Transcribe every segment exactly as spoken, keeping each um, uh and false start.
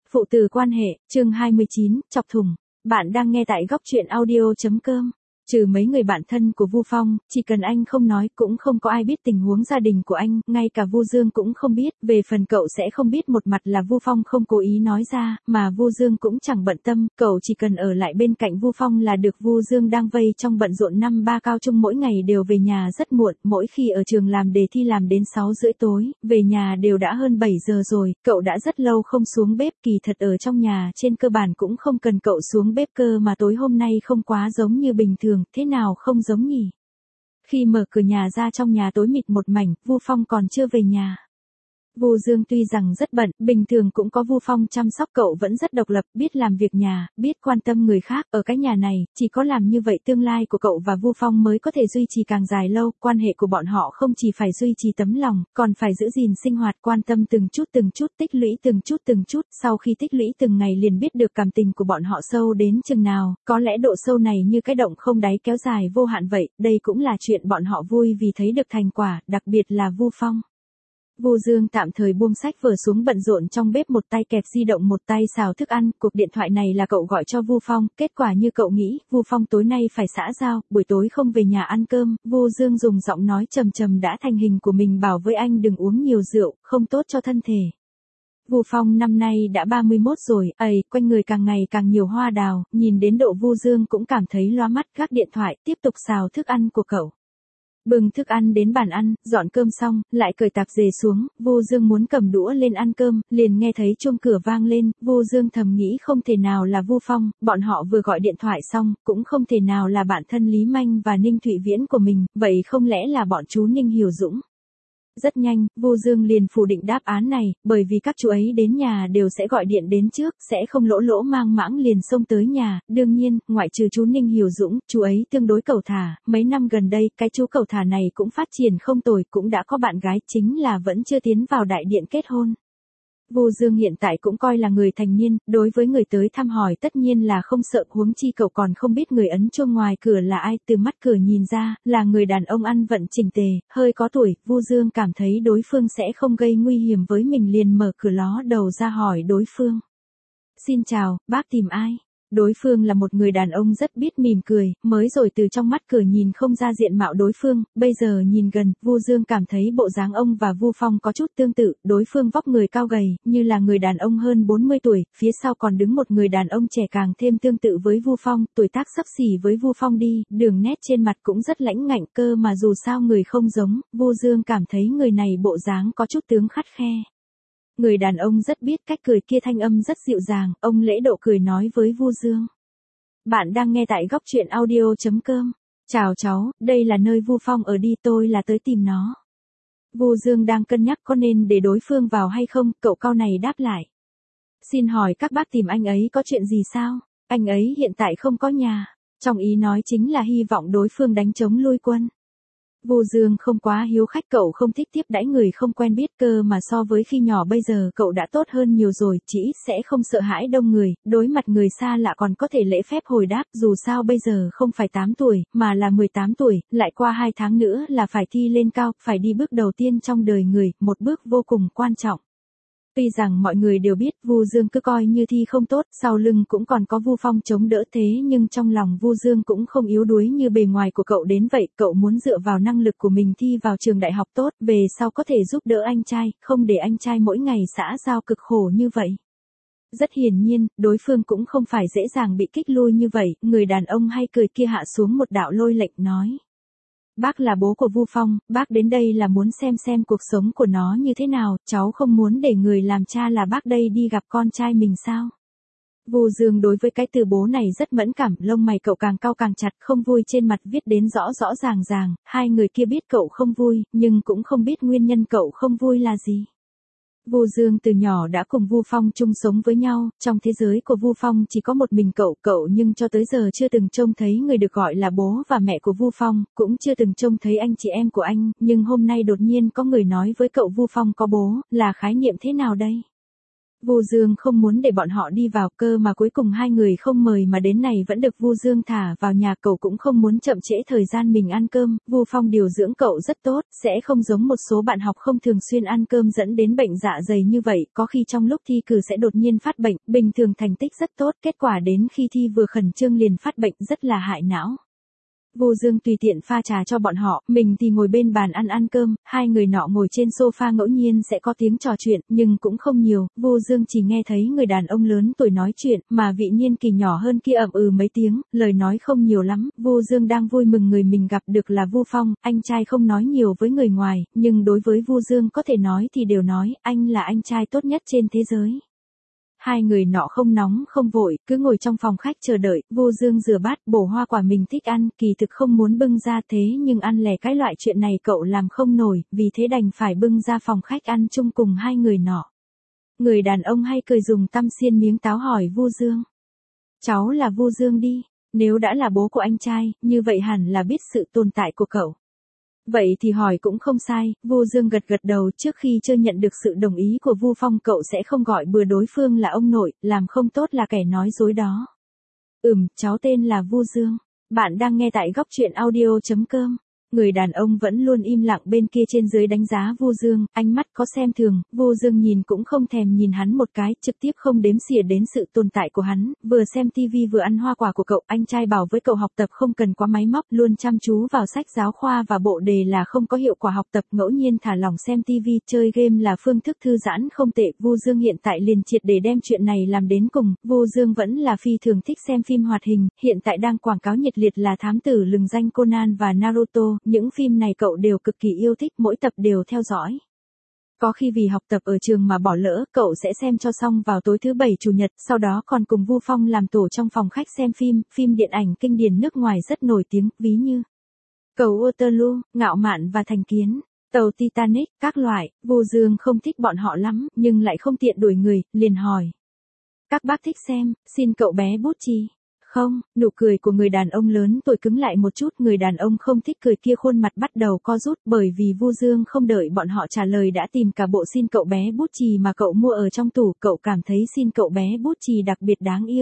Phụ tử quan hệ, chương hai mươi chín, chọc thủng. Bạn đang nghe tại góc truyện audio.com. Trừ mấy người bạn thân của Vu Phong, chỉ cần anh không nói cũng không có ai biết tình huống gia đình của anh, ngay cả Vu Dương cũng không biết, về phần cậu sẽ không biết một mặt là Vu Phong không cố ý nói ra, mà Vu Dương cũng chẳng bận tâm, cậu chỉ cần ở lại bên cạnh Vu Phong là được. Vu Dương đang vây trong bận rộn năm ba cao trung, mỗi ngày đều về nhà rất muộn, mỗi khi ở trường làm đề thi làm đến sáu rưỡi tối, về nhà đều đã hơn bảy giờ rồi, cậu đã rất lâu không xuống bếp, kỳ thật ở trong nhà trên cơ bản cũng không cần cậu xuống bếp cơ mà tối hôm nay không quá giống như bình thường. Thế nào không giống nhỉ? Khi mở cửa nhà ra trong nhà tối mịt một mảnh, Vu Phong còn chưa về nhà. Vu Dương tuy rằng rất bận, bình thường cũng có Vu Phong chăm sóc, cậu vẫn rất độc lập, biết làm việc nhà, biết quan tâm người khác, ở cái nhà này, chỉ có làm như vậy tương lai của cậu và Vu Phong mới có thể duy trì càng dài lâu, quan hệ của bọn họ không chỉ phải duy trì tấm lòng, còn phải giữ gìn sinh hoạt, quan tâm từng chút từng chút, tích lũy từng chút từng chút, sau khi tích lũy từng ngày liền biết được cảm tình của bọn họ sâu đến chừng nào, có lẽ độ sâu này như cái động không đáy kéo dài vô hạn vậy, đây cũng là chuyện bọn họ vui vì thấy được thành quả, đặc biệt là Vu Phong. Vu Dương tạm thời buông sách vở xuống bận rộn trong bếp, một tay kẹp di động một tay xào thức ăn, cuộc điện thoại này là cậu gọi cho Vu Phong, kết quả như cậu nghĩ, Vu Phong tối nay phải xã giao, buổi tối không về nhà ăn cơm, Vu Dương dùng giọng nói trầm trầm đã thành hình của mình bảo với anh đừng uống nhiều rượu, không tốt cho thân thể. Vu Phong năm nay đã ba mươi mốt rồi, ầy, quanh người càng ngày càng nhiều hoa đào, nhìn đến độ Vu Dương cũng cảm thấy loa mắt, gác điện thoại, tiếp tục xào thức ăn của cậu. Bưng thức ăn đến bàn ăn, dọn cơm xong, lại cởi tạp dề xuống, Vu Dương muốn cầm đũa lên ăn cơm, liền nghe thấy chuông cửa vang lên, Vu Dương thầm nghĩ không thể nào là Vu Phong, bọn họ vừa gọi điện thoại xong, cũng không thể nào là bạn thân Lý Manh và Ninh Thụy Viễn của mình, vậy không lẽ là bọn chú Ninh Hiểu Dũng? Rất nhanh, Vu Dương liền phủ định đáp án này, bởi vì các chú ấy đến nhà đều sẽ gọi điện đến trước, sẽ không lỗ lỗ mang mãng liền xông tới nhà, đương nhiên, ngoại trừ chú Ninh Hiểu Dũng, chú ấy tương đối cẩu thả, mấy năm gần đây, cái chú cẩu thả này cũng phát triển không tồi, cũng đã có bạn gái, chính là vẫn chưa tiến vào đại điện kết hôn. Vu Dương hiện tại cũng coi là người thành niên, đối với người tới thăm hỏi tất nhiên là không sợ, huống chi cậu còn không biết người ấn chuông ngoài cửa là ai, từ mắt cửa nhìn ra, là người đàn ông ăn vận chỉnh tề, hơi có tuổi, Vu Dương cảm thấy đối phương sẽ không gây nguy hiểm với mình liền mở cửa ló đầu ra hỏi đối phương. Xin chào, bác tìm ai? Đối phương là một người đàn ông rất biết mỉm cười, mới rồi từ trong mắt cửa nhìn không ra diện mạo đối phương, bây giờ nhìn gần, Vu Dương cảm thấy bộ dáng ông và Vu Phong có chút tương tự, đối phương vóc người cao gầy, như là người đàn ông hơn bốn mươi tuổi, phía sau còn đứng một người đàn ông trẻ càng thêm tương tự với Vu Phong, tuổi tác xấp xỉ với Vu Phong đi, đường nét trên mặt cũng rất lãnh ngạnh cơ mà dù sao người không giống, Vu Dương cảm thấy người này bộ dáng có chút tướng khắt khe. Người đàn ông rất biết cách cười kia thanh âm rất dịu dàng, ông lễ độ cười nói với Vu Dương. Bạn đang nghe tại góc truyện audio.com. Chào cháu, đây là nơi Vu Phong ở đi, tôi là tới tìm nó. Vu Dương đang cân nhắc có nên để đối phương vào hay không, cậu cau này đáp lại. Xin hỏi các bác tìm anh ấy có chuyện gì sao? Anh ấy hiện tại không có nhà. Trong ý nói chính là hy vọng đối phương đánh chống lui quân. Vu Dương không quá hiếu khách, cậu không thích tiếp đãi người không quen biết cơ mà so với khi nhỏ bây giờ cậu đã tốt hơn nhiều rồi, chỉ sẽ không sợ hãi đông người, đối mặt người xa lạ còn có thể lễ phép hồi đáp, dù sao bây giờ không phải tám tuổi, mà là mười tám tuổi, lại qua hai tháng nữa là phải thi lên cao, phải đi bước đầu tiên trong đời người, một bước vô cùng quan trọng. Tuy rằng mọi người đều biết Vu Dương cứ coi như thi không tốt, sau lưng cũng còn có Vu Phong chống đỡ, thế nhưng trong lòng Vu Dương cũng không yếu đuối như bề ngoài của cậu đến vậy, cậu muốn dựa vào năng lực của mình thi vào trường đại học tốt, về sau có thể giúp đỡ anh trai, không để anh trai mỗi ngày xã giao cực khổ như vậy. Rất hiển nhiên, đối phương cũng không phải dễ dàng bị kích lui như vậy, người đàn ông hay cười kia hạ xuống một đạo lôi lệnh nói. Bác là bố của Vu Phong, bác đến đây là muốn xem xem cuộc sống của nó như thế nào, cháu không muốn để người làm cha là bác đây đi gặp con trai mình sao? Vu Dương đối với cái từ bố này rất mẫn cảm, lông mày cậu càng cau càng chặt, không vui trên mặt viết đến rõ rõ ràng ràng, hai người kia biết cậu không vui, nhưng cũng không biết nguyên nhân cậu không vui là gì. Vu Dương từ nhỏ đã cùng Vu Phong chung sống với nhau, trong thế giới của Vu Phong chỉ có một mình cậu, cậu nhưng cho tới giờ chưa từng trông thấy người được gọi là bố và mẹ của Vu Phong, cũng chưa từng trông thấy anh chị em của anh, nhưng hôm nay đột nhiên có người nói với cậu Vu Phong có bố, là khái niệm thế nào đây? Vu Dương không muốn để bọn họ đi vào, cơ mà cuối cùng hai người không mời mà đến này vẫn được Vu Dương thả vào nhà. Cậu cũng không muốn chậm trễ thời gian mình ăn cơm, Vu Phong điều dưỡng cậu rất tốt, sẽ không giống một số bạn học không thường xuyên ăn cơm dẫn đến bệnh dạ dày như vậy, có khi trong lúc thi cử sẽ đột nhiên phát bệnh, bình thường thành tích rất tốt, kết quả đến khi thi vừa khẩn trương liền phát bệnh, rất là hại não. Vu Dương tùy tiện pha trà cho bọn họ, mình thì ngồi bên bàn ăn ăn cơm, hai người nọ ngồi trên sofa ngẫu nhiên sẽ có tiếng trò chuyện, nhưng cũng không nhiều, Vu Dương chỉ nghe thấy người đàn ông lớn tuổi nói chuyện, mà vị niên kỳ nhỏ hơn kia ậm ừ mấy tiếng, lời nói không nhiều lắm. Vu Dương đang vui mừng người mình gặp được là Vu Phong, anh trai không nói nhiều với người ngoài, nhưng đối với Vu Dương có thể nói thì đều nói, anh là anh trai tốt nhất trên thế giới. Hai người nọ không nóng không vội, cứ ngồi trong phòng khách chờ đợi, Vu Dương rửa bát, bổ hoa quả mình thích ăn, kỳ thực không muốn bưng ra thế nhưng ăn lẻ cái loại chuyện này cậu làm không nổi, vì thế đành phải bưng ra phòng khách ăn chung cùng hai người nọ. Người đàn ông hay cười dùng tăm xiên miếng táo hỏi Vu Dương. Cháu là Vu Dương đi, nếu đã là bố của anh trai, như vậy hẳn là biết sự tồn tại của cậu. Vậy thì hỏi cũng không sai, Vu Dương gật gật đầu. Trước khi chưa nhận được sự đồng ý của Vu Phong cậu sẽ không gọi bừa đối phương là ông nội, làm không tốt là kẻ nói dối đó. Ừm, cháu tên là Vu Dương. Bạn đang nghe tại góc truyện audio chấm com. Người đàn ông vẫn luôn im lặng bên kia trên dưới đánh giá Vu Dương, ánh mắt có xem thường, Vu Dương nhìn cũng không thèm nhìn hắn một cái, trực tiếp không đếm xỉa đến sự tồn tại của hắn, vừa xem tivi vừa ăn hoa quả của cậu, anh trai bảo với cậu học tập không cần quá máy móc, luôn chăm chú vào sách giáo khoa và bộ đề là không có hiệu quả học tập, ngẫu nhiên thả lỏng xem tivi, chơi game là phương thức thư giãn không tệ. Vu Dương hiện tại liền triệt để đem chuyện này làm đến cùng, Vu Dương vẫn là phi thường thích xem phim hoạt hình, hiện tại đang quảng cáo nhiệt liệt là Thám tử lừng danh Conan và Naruto. Những phim này cậu đều cực kỳ yêu thích, mỗi tập đều theo dõi. Có khi vì học tập ở trường mà bỏ lỡ, cậu sẽ xem cho xong vào tối thứ bảy chủ nhật, sau đó còn cùng Vu Phong làm tổ trong phòng khách xem phim, phim điện ảnh kinh điển nước ngoài rất nổi tiếng, ví như Cầu Waterloo, Ngạo Mạn và Thành Kiến, Tàu Titanic, các loại. Vu Dương không thích bọn họ lắm, nhưng lại không tiện đuổi người, liền hỏi. Các bác thích xem, xin cậu bé bút chì. Không, nụ cười của người đàn ông lớn tuổi cứng lại một chút, người đàn ông không thích cười kia khuôn mặt bắt đầu co rút, bởi vì Vu Dương không đợi bọn họ trả lời đã tìm cả bộ xin cậu bé bút chì mà cậu mua ở trong tủ, cậu cảm thấy xin cậu bé bút chì đặc biệt đáng yêu.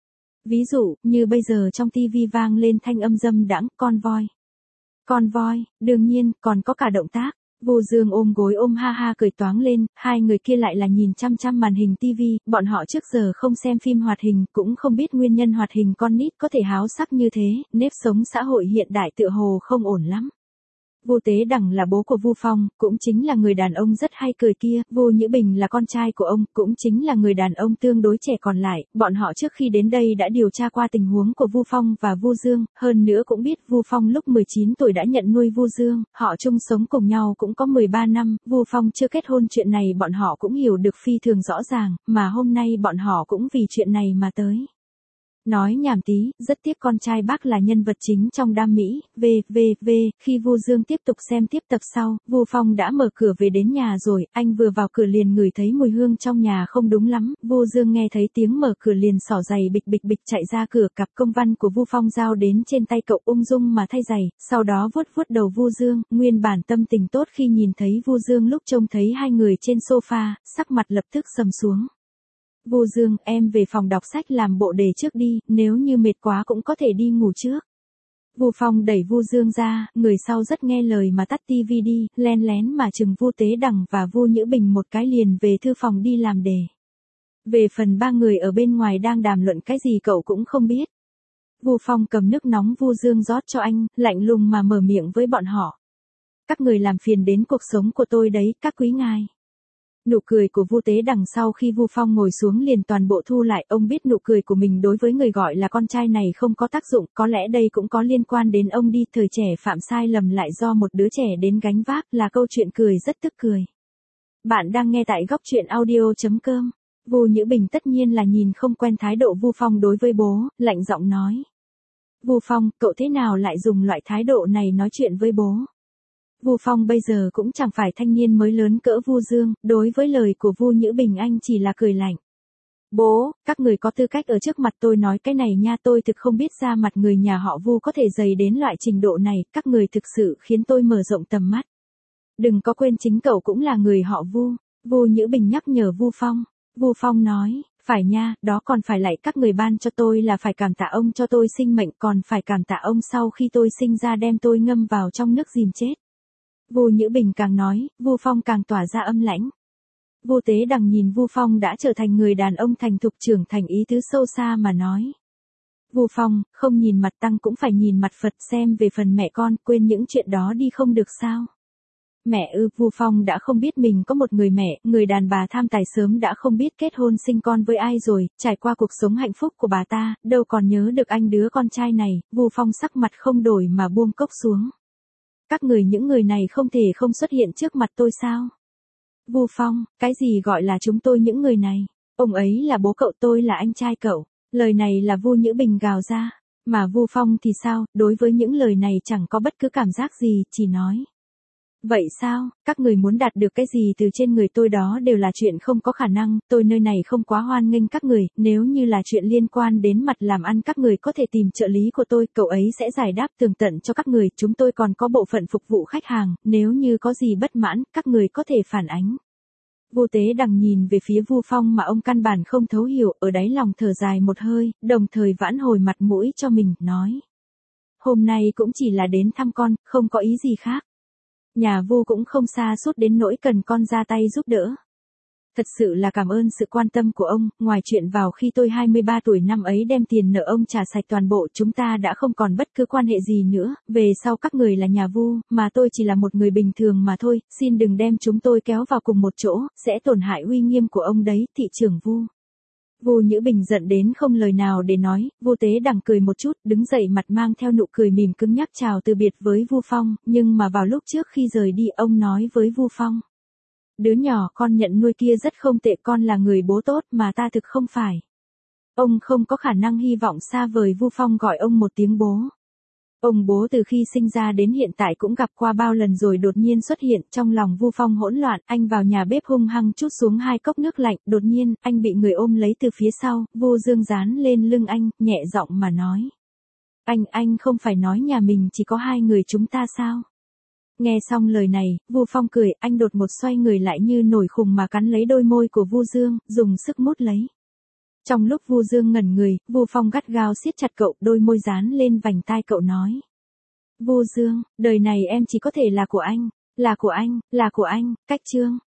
Ví dụ, như bây giờ trong tivi vang lên thanh âm dâm đãng, con voi. Con voi, đương nhiên, còn có cả động tác. Vu Dương ôm gối ôm ha ha cười toáng lên, hai người kia lại là nhìn chăm chăm màn hình tivi, bọn họ trước giờ không xem phim hoạt hình, cũng không biết nguyên nhân hoạt hình con nít có thể háo sắc như thế, nếp sống xã hội hiện đại tựa hồ không ổn lắm. Vu Tế Đằng là bố của Vu Phong, cũng chính là người đàn ông rất hay cười kia, Vu Nhữ Bình là con trai của ông, cũng chính là người đàn ông tương đối trẻ còn lại, bọn họ trước khi đến đây đã điều tra qua tình huống của Vu Phong và Vu Dương, hơn nữa cũng biết Vu Phong lúc mười chín tuổi đã nhận nuôi Vu Dương, họ chung sống cùng nhau cũng có mười ba năm, Vu Phong chưa kết hôn chuyện này bọn họ cũng hiểu được phi thường rõ ràng, mà hôm nay bọn họ cũng vì chuyện này mà tới. Nói nhảm tí, rất tiếc con trai bác là nhân vật chính trong Đam Mỹ, v v v khi Vu Dương tiếp tục xem tiếp tập sau, Vu Phong đã mở cửa về đến nhà rồi, anh vừa vào cửa liền ngửi thấy mùi hương trong nhà không đúng lắm, Vu Dương nghe thấy tiếng mở cửa liền xỏ giày bịch bịch bịch chạy ra cửa, cặp công văn của Vu Phong giao đến trên tay cậu ung dung mà thay giày, sau đó vuốt vuốt đầu Vu Dương, nguyên bản tâm tình tốt khi nhìn thấy Vu Dương lúc trông thấy hai người trên sofa, sắc mặt lập tức sầm xuống. Vu Dương, em về phòng đọc sách làm bộ đề trước đi, nếu như mệt quá cũng có thể đi ngủ trước. Vu Phong đẩy Vu Dương ra, người sau rất nghe lời mà tắt tivi đi, len lén mà chừng Vu Tế Đằng và Vu Nhữ Bình một cái liền về thư phòng đi làm đề. Về phần ba người ở bên ngoài đang đàm luận cái gì cậu cũng không biết. Vu Phong cầm nước nóng Vu Dương rót cho anh, lạnh lùng mà mở miệng với bọn họ. Các người làm phiền đến cuộc sống của tôi đấy, các quý ngài. Nụ cười của Vu Tế Đằng sau khi Vu Phong ngồi xuống liền toàn bộ thu lại, ông biết nụ cười của mình đối với người gọi là con trai này không có tác dụng, có lẽ đây cũng có liên quan đến ông đi, thời trẻ phạm sai lầm lại do một đứa trẻ đến gánh vác, là câu chuyện cười rất tức cười. Bạn đang nghe tại góc truyện audio chấm com. Vu Nhữ Bình tất nhiên là nhìn không quen thái độ Vu Phong đối với bố, lạnh giọng nói. Vu Phong, cậu thế nào lại dùng loại thái độ này nói chuyện với bố? Vu Phong bây giờ cũng chẳng phải thanh niên mới lớn cỡ Vu Dương, đối với lời của Vu Nhữ Bình anh chỉ là cười lạnh. Bố, các người có tư cách ở trước mặt tôi nói cái này nha, tôi thực không biết ra mặt người nhà họ Vu có thể dày đến loại trình độ này, các người thực sự khiến tôi mở rộng tầm mắt. Đừng có quên chính cậu cũng là người họ Vu, Vu Nhữ Bình nhắc nhở Vu Phong. Vu Phong nói, phải nha, đó còn phải lại các người ban cho tôi là phải cảm tạ ông cho tôi sinh mệnh, còn phải cảm tạ ông sau khi tôi sinh ra đem tôi ngâm vào trong nước dìm chết. Vu Nhữ Bình càng nói, Vu Phong càng tỏa ra âm lãnh. Vu Tế Đằng nhìn Vu Phong đã trở thành người đàn ông thành thục trưởng thành ý tứ sâu xa mà nói. Vu Phong, không nhìn mặt Tăng cũng phải nhìn mặt Phật, xem về phần mẹ con, quên những chuyện đó đi không được sao? Mẹ ư? Vu Phong đã không biết mình có một người mẹ, người đàn bà tham tài sớm đã không biết kết hôn sinh con với ai rồi, trải qua cuộc sống hạnh phúc của bà ta, đâu còn nhớ được anh đứa con trai này. Vu Phong sắc mặt không đổi mà buông cốc xuống. Các người những người này không thể không xuất hiện trước mặt tôi sao? Vu Phong, cái gì gọi là chúng tôi những người này? Ông ấy là bố cậu, tôi là anh trai cậu. Lời này là Vu Nhữ Bình gào ra. Mà Vu Phong thì sao, đối với những lời này chẳng có bất cứ cảm giác gì, chỉ nói. Vậy sao, các người muốn đạt được cái gì từ trên người tôi đó đều là chuyện không có khả năng, tôi nơi này không quá hoan nghênh các người, nếu như là chuyện liên quan đến mặt làm ăn các người có thể tìm trợ lý của tôi, cậu ấy sẽ giải đáp tường tận cho các người, chúng tôi còn có bộ phận phục vụ khách hàng, nếu như có gì bất mãn, các người có thể phản ánh. Vu Tế Đằng nhìn về phía Vu Phong mà ông căn bản không thấu hiểu, ở đáy lòng thở dài một hơi, đồng thời vãn hồi mặt mũi cho mình, nói. Hôm nay cũng chỉ là đến thăm con, không có ý gì khác. Nhà Vu cũng không xa suốt đến nỗi cần con ra tay giúp đỡ. Thật sự là cảm ơn sự quan tâm của ông, ngoài chuyện vào khi tôi hai mươi ba tuổi năm ấy đem tiền nợ ông trả sạch toàn bộ, chúng ta đã không còn bất cứ quan hệ gì nữa, về sau các người là nhà Vu, mà tôi chỉ là một người bình thường mà thôi, xin đừng đem chúng tôi kéo vào cùng một chỗ, sẽ tổn hại uy nghiêm của ông đấy, thị trưởng Vu. Vu Nhữ Bình giận đến không lời nào để nói, Vu Tế Đằng cười một chút, đứng dậy mặt mang theo nụ cười mỉm cứng nhắc chào từ biệt với Vu Phong, nhưng mà vào lúc trước khi rời đi ông nói với Vu Phong. Đứa nhỏ con nhận nuôi kia rất không tệ, con là người bố tốt mà ta thực không phải. Ông không có khả năng hy vọng xa vời. Vu Phong gọi ông một tiếng bố. Ông bố từ khi sinh ra đến hiện tại cũng gặp qua bao lần rồi đột nhiên xuất hiện, trong lòng Vu Phong hỗn loạn, anh vào nhà bếp hung hăng trút xuống hai cốc nước lạnh, đột nhiên, anh bị người ôm lấy từ phía sau, Vu Dương dán lên lưng anh, nhẹ giọng mà nói. Anh, anh không phải nói nhà mình chỉ có hai người chúng ta sao? Nghe xong lời này, Vu Phong cười, anh đột một xoay người lại như nổi khùng mà cắn lấy đôi môi của Vu Dương, dùng sức mút lấy. Trong lúc Vu Dương ngẩn người, Vu Phong gắt gao siết chặt cậu, đôi môi dán lên vành tai cậu nói. Vu Dương, đời này em chỉ có thể là của anh, là của anh, là của anh, cách chương.